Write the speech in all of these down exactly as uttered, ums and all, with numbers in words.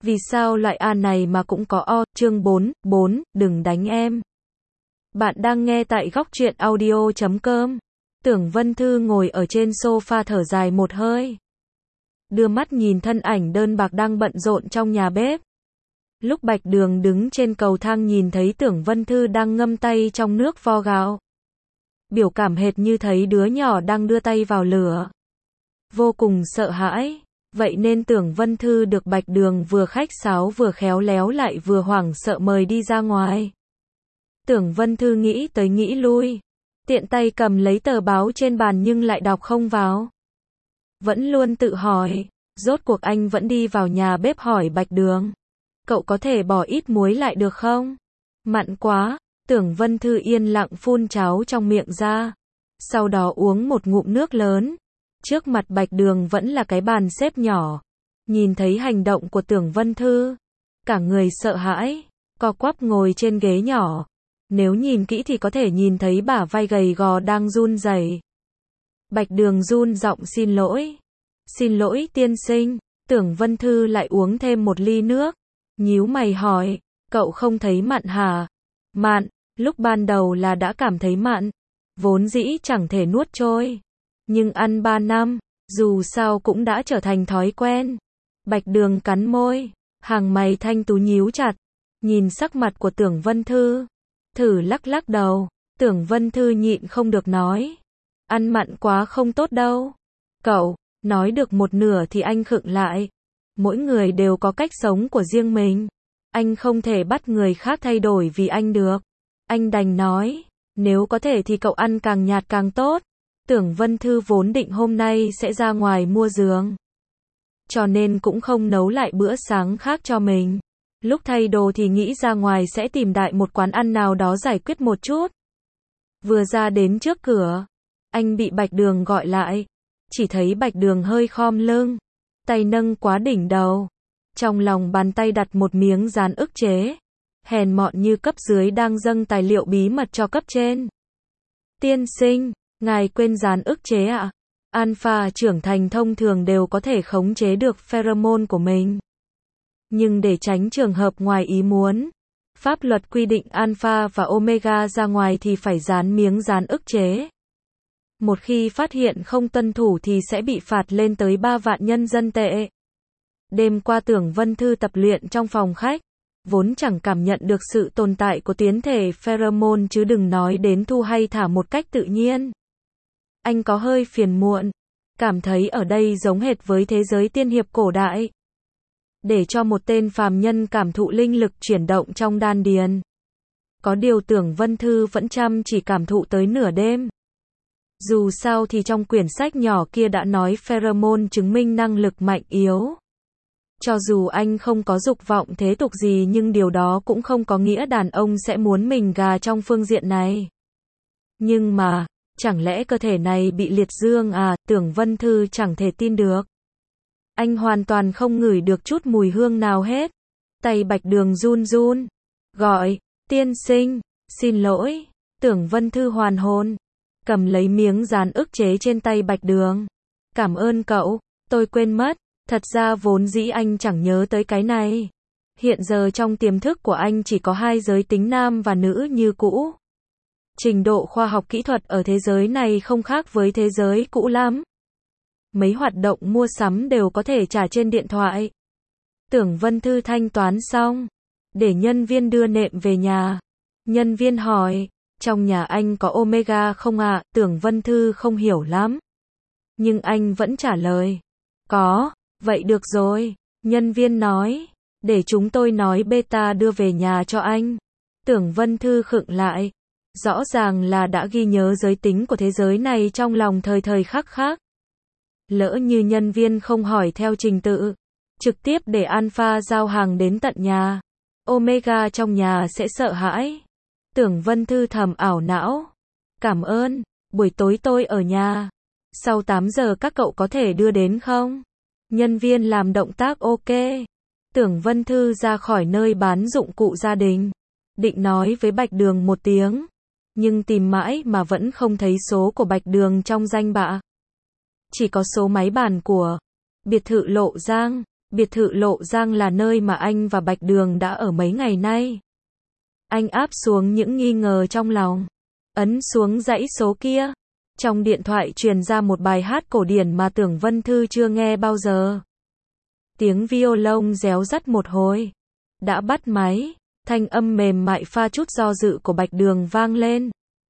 Vì sao loại A này mà cũng có O, chương bốn, bốn, đừng đánh em. Bạn đang nghe tại góc truyện audio chấm com. Tưởng Vân Thư ngồi ở trên sofa thở dài một hơi. Đưa mắt nhìn thân ảnh đơn bạc đang bận rộn trong nhà bếp. Lúc Bạch Đường đứng trên cầu thang nhìn thấy Tưởng Vân Thư đang ngâm tay trong nước vo gạo. Biểu cảm hệt như thấy đứa nhỏ đang đưa tay vào lửa. Vô cùng sợ hãi. Vậy nên Tưởng Vân Thư được Bạch Đường vừa khách sáo vừa khéo léo lại vừa hoảng sợ mời đi ra ngoài. Tưởng Vân Thư nghĩ tới nghĩ lui. Tiện tay cầm lấy tờ báo trên bàn nhưng lại đọc không vào. Vẫn luôn tự hỏi. Rốt cuộc anh vẫn đi vào nhà bếp hỏi Bạch Đường. Cậu có thể bỏ ít muối lại được không? Mặn quá. Tưởng Vân Thư yên lặng phun cháo trong miệng ra. Sau đó uống một ngụm nước lớn. Trước mặt Bạch Đường vẫn là cái bàn xếp nhỏ. Nhìn thấy hành động của Tưởng Vân Thư, cả người sợ hãi, co quắp ngồi trên ghế nhỏ. Nếu nhìn kỹ thì có thể nhìn thấy bả vai gầy gò đang run rẩy. Bạch Đường run giọng xin lỗi. Xin lỗi tiên sinh. Tưởng Vân Thư lại uống thêm một ly nước. Nhíu mày hỏi, cậu không thấy mặn hả? Mặn, lúc ban đầu là đã cảm thấy mặn. Vốn dĩ chẳng thể nuốt trôi. Nhưng ăn ba năm, dù sao cũng đã trở thành thói quen. Bạch Đường cắn môi, hàng mày thanh tú nhíu chặt, nhìn sắc mặt của Tưởng Vân Thư, thử lắc lắc đầu. Tưởng Vân Thư nhịn không được nói, ăn mặn quá không tốt đâu. Cậu, nói được một nửa thì anh khựng lại. Mỗi người đều có cách sống của riêng mình. Anh không thể bắt người khác thay đổi vì anh được. Anh đành nói, nếu có thể thì cậu ăn càng nhạt càng tốt. Tưởng Vân Thư vốn định hôm nay sẽ ra ngoài mua giường. Cho nên cũng không nấu lại bữa sáng khác cho mình. Lúc thay đồ thì nghĩ ra ngoài sẽ tìm đại một quán ăn nào đó giải quyết một chút. Vừa ra đến trước cửa, anh bị Bạch Đường gọi lại. Chỉ thấy Bạch Đường hơi khom lưng, tay nâng quá đỉnh đầu. Trong lòng bàn tay đặt một miếng dán ức chế. Hèn mọn như cấp dưới đang dâng tài liệu bí mật cho cấp trên. Tiên sinh, ngài quên dán ức chế ạ? À? Alpha trưởng thành thông thường đều có thể khống chế được pheromone của mình. Nhưng để tránh trường hợp ngoài ý muốn, pháp luật quy định alpha và omega ra ngoài thì phải dán miếng dán ức chế. Một khi phát hiện không tuân thủ thì sẽ bị phạt lên tới ba vạn nhân dân tệ. Đêm qua Tưởng Vân Thư tập luyện trong phòng khách, vốn chẳng cảm nhận được sự tồn tại của tuyến thể pheromone chứ đừng nói đến thu hay thả một cách tự nhiên. Anh có hơi phiền muộn, cảm thấy ở đây giống hệt với thế giới tiên hiệp cổ đại. Để cho một tên phàm nhân cảm thụ linh lực chuyển động trong đan điền. Có điều Tưởng Vân Thư vẫn chăm chỉ cảm thụ tới nửa đêm. Dù sao thì trong quyển sách nhỏ kia đã nói pheromone chứng minh năng lực mạnh yếu. Cho dù anh không có dục vọng thế tục gì nhưng điều đó cũng không có nghĩa đàn ông sẽ muốn mình gà trong phương diện này. Nhưng mà, chẳng lẽ cơ thể này bị liệt dương à? Tưởng Vân Thư chẳng thể tin được. Anh hoàn toàn không ngửi được chút mùi hương nào hết. Tay Bạch Đường run run. Gọi, tiên sinh, xin lỗi. Tưởng Vân Thư hoàn hồn. Cầm lấy miếng dán ức chế trên tay Bạch Đường. Cảm ơn cậu, tôi quên mất. Thật ra vốn dĩ anh chẳng nhớ tới cái này. Hiện giờ trong tiềm thức của anh chỉ có hai giới tính nam và nữ như cũ. Trình độ khoa học kỹ thuật ở thế giới này không khác với thế giới cũ lắm. Mấy hoạt động mua sắm đều có thể trả trên điện thoại. Tưởng Vân Thư thanh toán xong, để nhân viên đưa nệm về nhà. Nhân viên hỏi, trong nhà anh có omega không ạ? À? Tưởng Vân Thư không hiểu lắm. Nhưng anh vẫn trả lời, có, vậy được rồi. Nhân viên nói, để chúng tôi nói beta đưa về nhà cho anh. Tưởng Vân Thư khựng lại. Rõ ràng là đã ghi nhớ giới tính của thế giới này trong lòng thời thời khắc khắc. Lỡ như nhân viên không hỏi theo trình tự, trực tiếp để alpha giao hàng đến tận nhà, omega trong nhà sẽ sợ hãi. Tưởng Vân Thư thầm ảo não. Cảm ơn, buổi tối tôi ở nhà. Sau tám giờ các cậu có thể đưa đến không? Nhân viên làm động tác ok. Tưởng Vân Thư ra khỏi nơi bán dụng cụ gia đình. Định nói với Bạch Đường một tiếng. Nhưng tìm mãi mà vẫn không thấy số của Bạch Đường trong danh bạ. Chỉ có số máy bàn của biệt thự Lộ Giang. Biệt thự Lộ Giang là nơi mà anh và Bạch Đường đã ở mấy ngày nay. Anh áp xuống những nghi ngờ trong lòng. Ấn xuống dãy số kia. Trong điện thoại truyền ra một bài hát cổ điển mà Tưởng Vân Thư chưa nghe bao giờ. Tiếng violon réo rắt một hồi. Đã bắt máy. Thanh âm mềm mại pha chút do dự của Bạch Đường vang lên.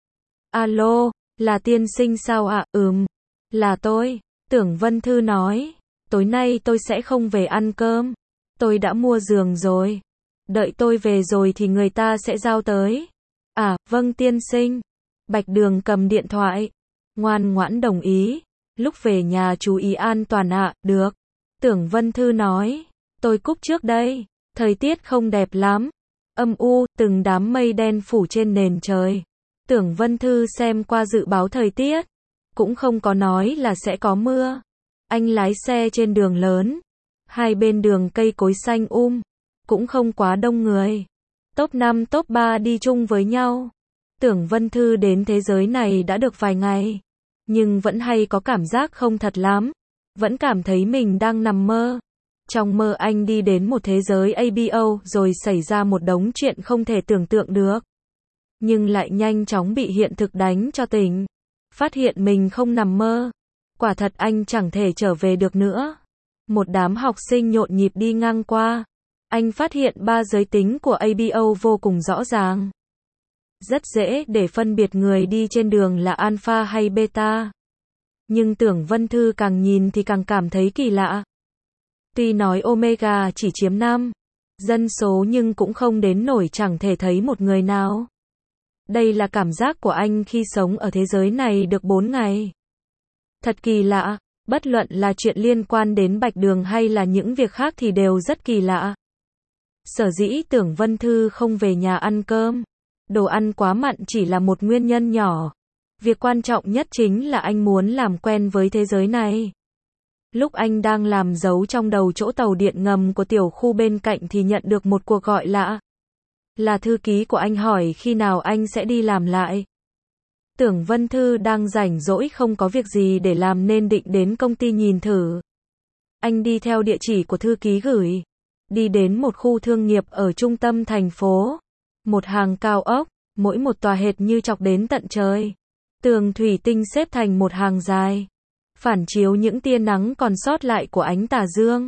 Alo, là tiên sinh sao ạ? À? Ừm, là tôi. Tưởng Vân Thư nói. Tối nay tôi sẽ không về ăn cơm. Tôi đã mua giường rồi. Đợi tôi về rồi thì người ta sẽ giao tới. À, vâng tiên sinh. Bạch Đường cầm điện thoại. Ngoan ngoãn đồng ý. Lúc về nhà chú ý an toàn ạ. À, được. Tưởng Vân Thư nói. Tôi cúp trước đây. Thời tiết không đẹp lắm. Âm u, từng đám mây đen phủ trên nền trời. Tưởng Vân Thư xem qua dự báo thời tiết. Cũng không có nói là sẽ có mưa. Anh lái xe trên đường lớn. Hai bên đường cây cối xanh um. Cũng không quá đông người. Top năm top ba đi chung với nhau. Tưởng Vân Thư đến thế giới này đã được vài ngày. Nhưng vẫn hay có cảm giác không thật lắm. Vẫn cảm thấy mình đang nằm mơ. Trong mơ anh đi đến một thế giới a bê o rồi xảy ra một đống chuyện không thể tưởng tượng được. Nhưng lại nhanh chóng bị hiện thực đánh cho tỉnh. Phát hiện mình không nằm mơ. Quả thật anh chẳng thể trở về được nữa. Một đám học sinh nhộn nhịp đi ngang qua. Anh phát hiện ba giới tính của a bê o vô cùng rõ ràng. Rất dễ để phân biệt người đi trên đường là alpha hay beta. Nhưng Tưởng Vân Thư càng nhìn thì càng cảm thấy kỳ lạ. Tuy nói Omega chỉ chiếm năm dân số nhưng cũng không đến nổi chẳng thể thấy một người nào. Đây là cảm giác của anh khi sống ở thế giới này được bốn ngày. Thật kỳ lạ, bất luận là chuyện liên quan đến Bạch Đường hay là những việc khác thì đều rất kỳ lạ. Sở dĩ Tưởng Vân Thư không về nhà ăn cơm, đồ ăn quá mặn chỉ là một nguyên nhân nhỏ. Việc quan trọng nhất chính là anh muốn làm quen với thế giới này. Lúc anh đang làm dấu trong đầu chỗ tàu điện ngầm của tiểu khu bên cạnh thì nhận được một cuộc gọi lạ. Là thư ký của anh hỏi khi nào anh sẽ đi làm lại. Tưởng Vân Thư đang rảnh rỗi không có việc gì để làm nên định đến công ty nhìn thử. Anh đi theo địa chỉ của thư ký gửi. Đi đến một khu thương nghiệp ở trung tâm thành phố. Một hàng cao ốc, mỗi một tòa hệt như chọc đến tận trời. Tường thủy tinh xếp thành một hàng dài. Phản chiếu những tia nắng còn sót lại của ánh tà dương.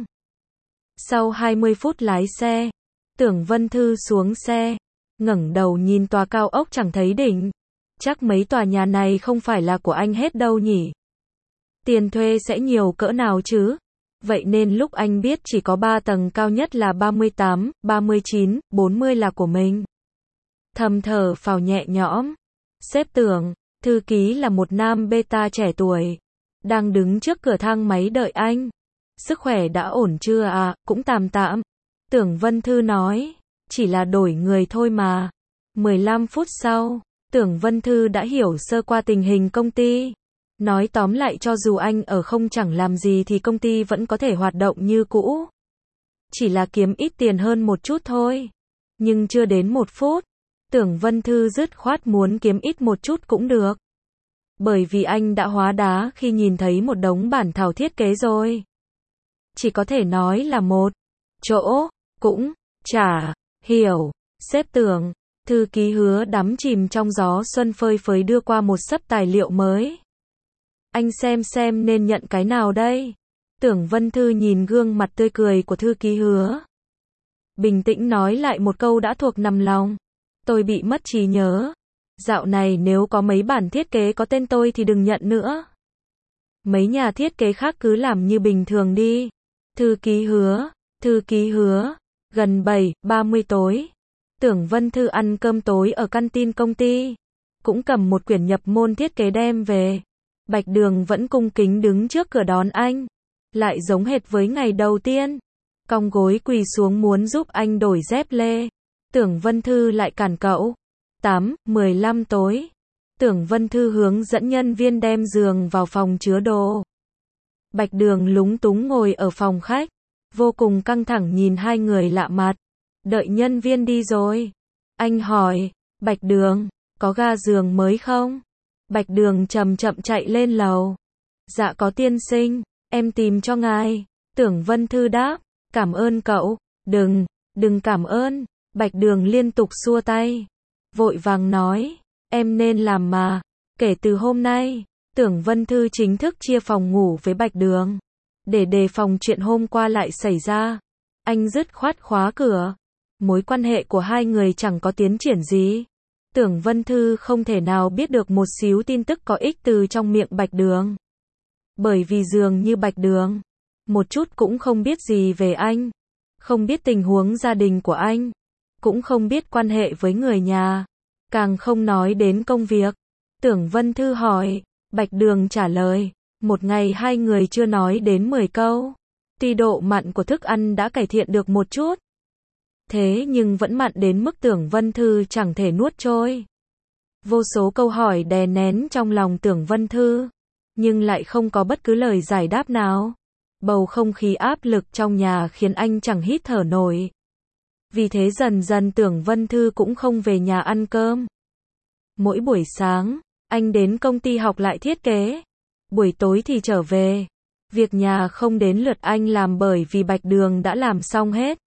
Sau hai mươi phút lái xe, Tưởng Vân Thư xuống xe, ngẩng đầu nhìn tòa cao ốc chẳng thấy đỉnh. Chắc mấy tòa nhà này không phải là của anh hết đâu nhỉ. Tiền thuê sẽ nhiều cỡ nào chứ? Vậy nên lúc anh biết chỉ có ba tầng cao nhất là ba mươi tám, ba mươi chín, bốn mươi là của mình. Thầm thở phào nhẹ nhõm. Sếp Tưởng, thư ký là một nam beta trẻ tuổi. Đang đứng trước cửa thang máy đợi anh. Sức khỏe đã ổn chưa à? Cũng tạm tạm. Tưởng Vân Thư nói. Chỉ là đổi người thôi mà. mười lăm phút sau, Tưởng Vân Thư đã hiểu sơ qua tình hình công ty. Nói tóm lại cho dù anh ở không chẳng làm gì thì công ty vẫn có thể hoạt động như cũ. Chỉ là kiếm ít tiền hơn một chút thôi. Nhưng chưa đến một phút, Tưởng Vân Thư dứt khoát muốn kiếm ít một chút cũng được. Bởi vì anh đã hóa đá khi nhìn thấy một đống bản thảo thiết kế rồi. Chỉ có thể nói là một chỗ, cũng chả hiểu. Sếp Tưởng, thư ký Hứa đắm chìm trong gió xuân phơi phới đưa qua một xấp tài liệu mới. Anh xem xem nên nhận cái nào đây? Tưởng Vân Thư nhìn gương mặt tươi cười của thư ký Hứa. Bình tĩnh nói lại một câu đã thuộc nằm lòng. Tôi bị mất trí nhớ. Dạo này nếu có mấy bản thiết kế có tên tôi thì đừng nhận nữa. Mấy nhà thiết kế khác cứ làm như bình thường đi. Thư ký Hứa, thư ký Hứa, gần bảy, ba mươi tối. Tưởng Vân Thư ăn cơm tối ở căn tin công ty. Cũng cầm một quyển nhập môn thiết kế đem về. Bạch Đường vẫn cung kính đứng trước cửa đón anh. Lại giống hệt với ngày đầu tiên. Cong gối quỳ xuống muốn giúp anh đổi dép lê. Tưởng Vân Thư lại cản cậu. tám, mười lăm tối. Tưởng Vân Thư hướng dẫn nhân viên đem giường vào phòng chứa đồ. Bạch Đường lúng túng ngồi ở phòng khách. Vô cùng căng thẳng nhìn hai người lạ mặt. Đợi nhân viên đi rồi. Anh hỏi, Bạch Đường, có ga giường mới không? Bạch Đường chậm chậm chạy lên lầu. Dạ có tiên sinh, em tìm cho ngài. Tưởng Vân Thư đáp. Cảm ơn cậu. Đừng, đừng cảm ơn. Bạch Đường liên tục xua tay. Vội vàng nói, em nên làm mà. Kể từ hôm nay, Tưởng Vân Thư chính thức chia phòng ngủ với Bạch Đường. Để đề phòng chuyện hôm qua lại xảy ra, anh dứt khoát khóa cửa. Mối quan hệ của hai người chẳng có tiến triển gì. Tưởng Vân Thư không thể nào biết được một xíu tin tức có ích từ trong miệng Bạch Đường. Bởi vì dường như Bạch Đường một chút cũng không biết gì về anh, không biết tình huống gia đình của anh, cũng không biết quan hệ với người nhà, càng không nói đến công việc. Tưởng Vân Thư hỏi, Bạch Đường trả lời, một ngày hai người chưa nói đến mười câu. Tuy độ mặn của thức ăn đã cải thiện được một chút, thế nhưng vẫn mặn đến mức Tưởng Vân Thư chẳng thể nuốt trôi. Vô số câu hỏi đè nén trong lòng Tưởng Vân Thư, nhưng lại không có bất cứ lời giải đáp nào. Bầu không khí áp lực trong nhà khiến anh chẳng hít thở nổi. Vì thế dần dần Tưởng Vân Thư cũng không về nhà ăn cơm. Mỗi buổi sáng, anh đến công ty học lại thiết kế. Buổi tối thì trở về. Việc nhà không đến lượt anh làm bởi vì Bạch Đường đã làm xong hết.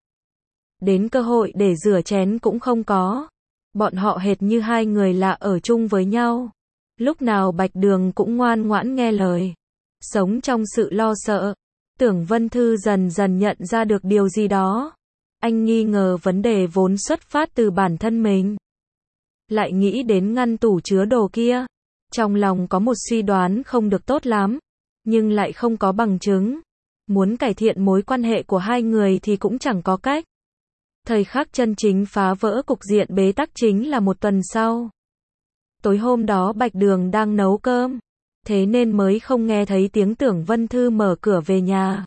Đến cơ hội để rửa chén cũng không có. Bọn họ hệt như hai người lạ ở chung với nhau. Lúc nào Bạch Đường cũng ngoan ngoãn nghe lời. Sống trong sự lo sợ. Tưởng Vân Thư dần dần nhận ra được điều gì đó. Anh nghi ngờ vấn đề vốn xuất phát từ bản thân mình. Lại nghĩ đến ngăn tủ chứa đồ kia. Trong lòng có một suy đoán không được tốt lắm, nhưng lại không có bằng chứng. Muốn cải thiện mối quan hệ của hai người thì cũng chẳng có cách. Thời khắc chân chính phá vỡ cục diện bế tắc chính là một tuần sau. Tối hôm đó Bạch Đường đang nấu cơm, thế nên mới không nghe thấy tiếng Tưởng Vân Thư mở cửa về nhà.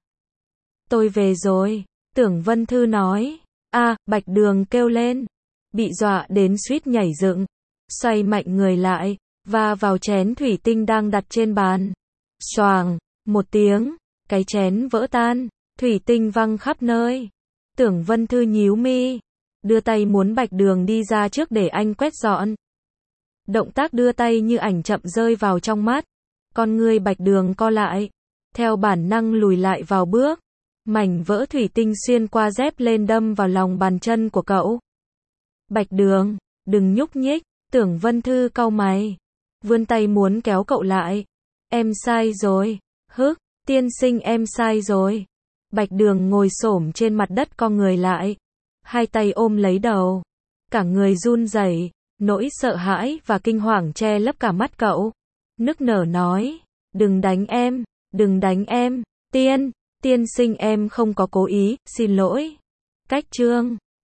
Tôi về rồi, Tưởng Vân Thư nói. A, Bạch Đường kêu lên, bị dọa đến suýt nhảy dựng, xoay mạnh người lại, và vào chén thủy tinh đang đặt trên bàn. Xoàng, một tiếng, cái chén vỡ tan, thủy tinh văng khắp nơi. Tưởng Vân Thư nhíu mi, đưa tay muốn Bạch Đường đi ra trước để anh quét dọn. Động tác đưa tay như ảnh chậm rơi vào trong mắt. Con ngươi Bạch Đường co lại, theo bản năng lùi lại vào bước. Mảnh vỡ thủy tinh xuyên qua dép lên đâm vào lòng bàn chân của cậu. Bạch Đường, đừng nhúc nhích. Tưởng Vân Thư cau mày, vươn tay muốn kéo cậu lại. Em sai rồi. Hức, tiên sinh em sai rồi. Bạch Đường ngồi xổm trên mặt đất co người lại, hai tay ôm lấy đầu, cả người run rẩy, nỗi sợ hãi và kinh hoàng che lấp cả mắt cậu. Nức nở nói, đừng đánh em, đừng đánh em, tiên, tiên sinh em không có cố ý, xin lỗi. Cách chương